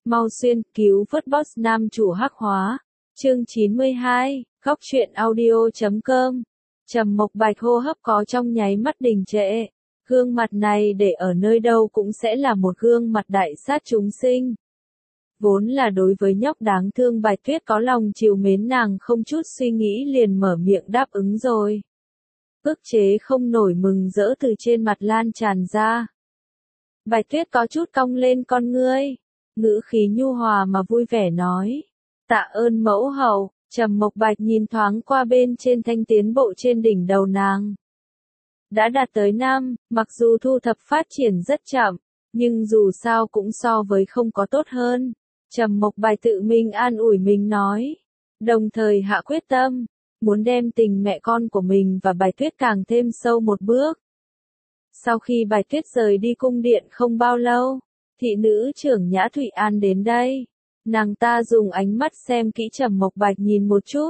Mau xuyên, cứu vớt boss nam chủ hắc hóa. Chương 92, góc truyện audio.com. Trầm Mộc Bạch hô hấp có trong nháy mắt đình trệ. Gương mặt này để ở nơi đâu cũng sẽ là một gương mặt đại sát chúng sinh. Vốn là đối với nhóc đáng thương Bạch Tuyết có lòng trìu mến nàng không chút suy nghĩ liền mở miệng đáp ứng rồi. Ức chế không nổi mừng rỡ từ trên mặt lan tràn ra. Bạch Tuyết có chút cong lên con ngươi, ngữ khí nhu hòa mà vui vẻ nói. Tạ ơn mẫu hậu. Trầm Mộc Bạch nhìn thoáng qua bên trên thanh tiến bộ trên đỉnh đầu nàng. Đã đạt tới 5, mặc dù thu thập phát triển rất chậm, nhưng dù sao cũng so với không có tốt hơn. Trầm Mộc Bạch tự mình an ủi mình nói, đồng thời hạ quyết tâm, muốn đem tình mẹ con của mình và Bạch Tuyết càng thêm sâu một bước. Sau khi Bạch Tuyết rời đi cung điện không bao lâu, thị nữ trưởng Nhã Thụy An đến đây. Nàng ta dùng ánh mắt xem kỹ Trầm Mộc Bạch nhìn một chút.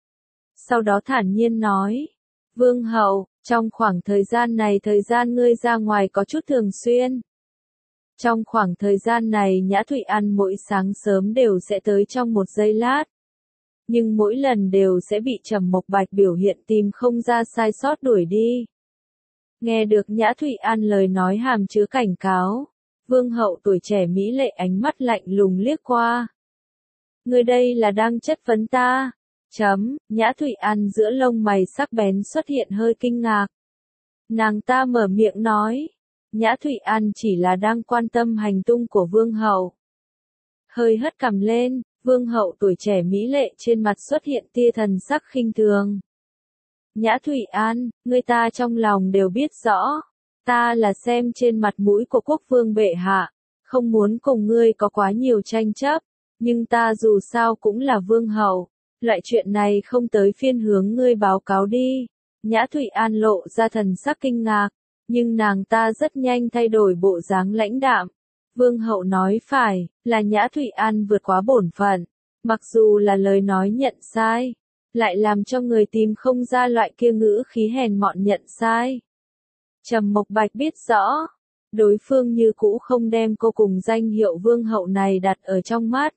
Sau đó thản nhiên nói, Vương hậu, trong khoảng thời gian này thời gian ngươi ra ngoài có chút thường xuyên. Trong khoảng thời gian này Nhã Thụy An mỗi sáng sớm đều sẽ tới trong một giây lát. Nhưng mỗi lần đều sẽ bị Trầm Mộc Bạch biểu hiện tìm không ra sai sót đuổi đi. Nghe được Nhã Thụy An lời nói hàm chứa cảnh cáo. Vương hậu tuổi trẻ mỹ lệ ánh mắt lạnh lùng liếc qua. Người đây là đang chất vấn ta. Nhã Thụy An giữa lông mày sắc bén xuất hiện hơi kinh ngạc. Nàng ta mở miệng nói. Nhã Thụy An chỉ là đang quan tâm hành tung của vương hậu. Hơi hất cằm lên, vương hậu tuổi trẻ mỹ lệ trên mặt xuất hiện tia thần sắc khinh thường. Nhã Thụy An, người ta trong lòng đều biết rõ. Ta là xem trên mặt mũi của quốc vương bệ hạ, không muốn cùng ngươi có quá nhiều tranh chấp, nhưng ta dù sao cũng là vương hậu, loại chuyện này không tới phiên hướng ngươi báo cáo đi. Nhã Thụy An lộ ra thần sắc kinh ngạc, nhưng nàng ta rất nhanh thay đổi bộ dáng lãnh đạm. Vương hậu nói phải, là Nhã Thụy An vượt quá bổn phận, mặc dù là lời nói nhận sai, lại làm cho người tìm không ra loại kia ngữ khí hèn mọn nhận sai. Trầm Mộc Bạch biết rõ, đối phương như cũ không đem cô cùng danh hiệu vương hậu này đặt ở trong mắt.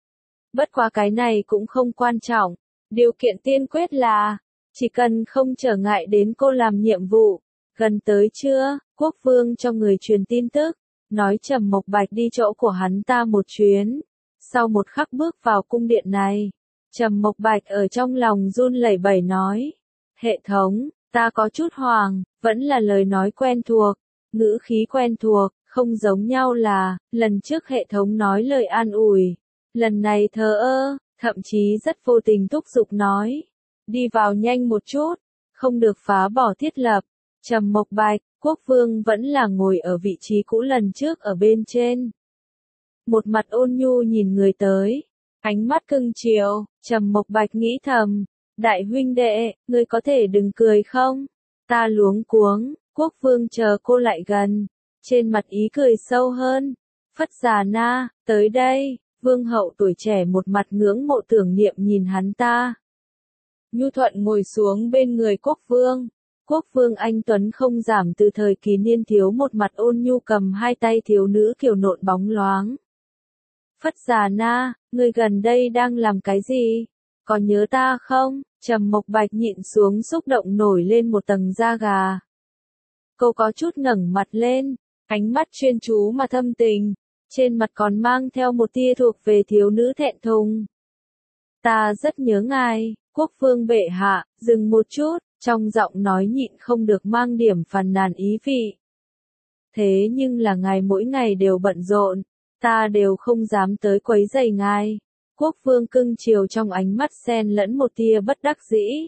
Bất quá cái này cũng không quan trọng, điều kiện tiên quyết là, chỉ cần không trở ngại đến cô làm nhiệm vụ. Gần tới trưa, quốc vương cho người truyền tin tức, nói Trầm Mộc Bạch đi chỗ của hắn ta một chuyến. Sau một khắc bước vào cung điện này, Trầm Mộc Bạch ở trong lòng run lẩy bẩy nói, hệ thống, ta có chút hoang, vẫn là lời nói quen thuộc, ngữ khí quen thuộc, không giống nhau là, lần trước hệ thống nói lời an ủi, lần này thờ ơ, thậm chí rất vô tình thúc giục nói, đi vào nhanh một chút, không được phá bỏ thiết lập. Trầm Mộc Bạch, quốc vương vẫn là ngồi ở vị trí cũ lần trước ở bên trên. Một mặt ôn nhu nhìn người tới, ánh mắt cưng chiều, Trầm Mộc Bạch nghĩ thầm, đại huynh đệ, ngươi có thể đừng cười không? Ta luống cuống, quốc vương chờ cô lại gần, trên mặt ý cười sâu hơn. Phất Già Na, tới đây, vương hậu tuổi trẻ một mặt ngưỡng mộ tưởng niệm nhìn hắn ta. Nhu thuận ngồi xuống bên người quốc vương. Quốc vương anh Tuấn không giảm từ thời kỳ niên thiếu một mặt ôn nhu cầm hai tay thiếu nữ kiều nộn bóng loáng. Phất Già Na, ngươi gần đây đang làm cái gì? Có nhớ ta không? Trầm Mộc Bạch nhịn xuống xúc động nổi lên một tầng da gà. Cô có chút ngẩng mặt lên, ánh mắt chuyên chú mà thâm tình, trên mặt còn mang theo một tia thuộc về thiếu nữ thẹn thùng. Ta rất nhớ ngài, quốc vương bệ hạ, dừng một chút, trong giọng nói nhịn không được mang điểm phàn nàn ý vị. Thế nhưng là ngài mỗi ngày đều bận rộn, ta đều không dám tới quấy rầy ngài. Quốc vương cưng chiều trong ánh mắt xen lẫn một tia bất đắc dĩ.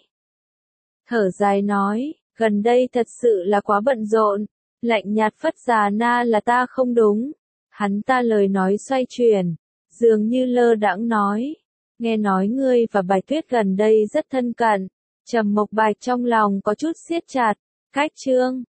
Thở dài nói, gần đây thật sự là quá bận rộn, lạnh nhạt Phất Già Na là ta không đúng. Hắn ta lời nói xoay chuyển, dường như lơ đãng nói, nghe nói ngươi và Bạch Tuyết gần đây rất thân cận. Trầm Mộc Bạch trong lòng có chút siết chặt, cách chương,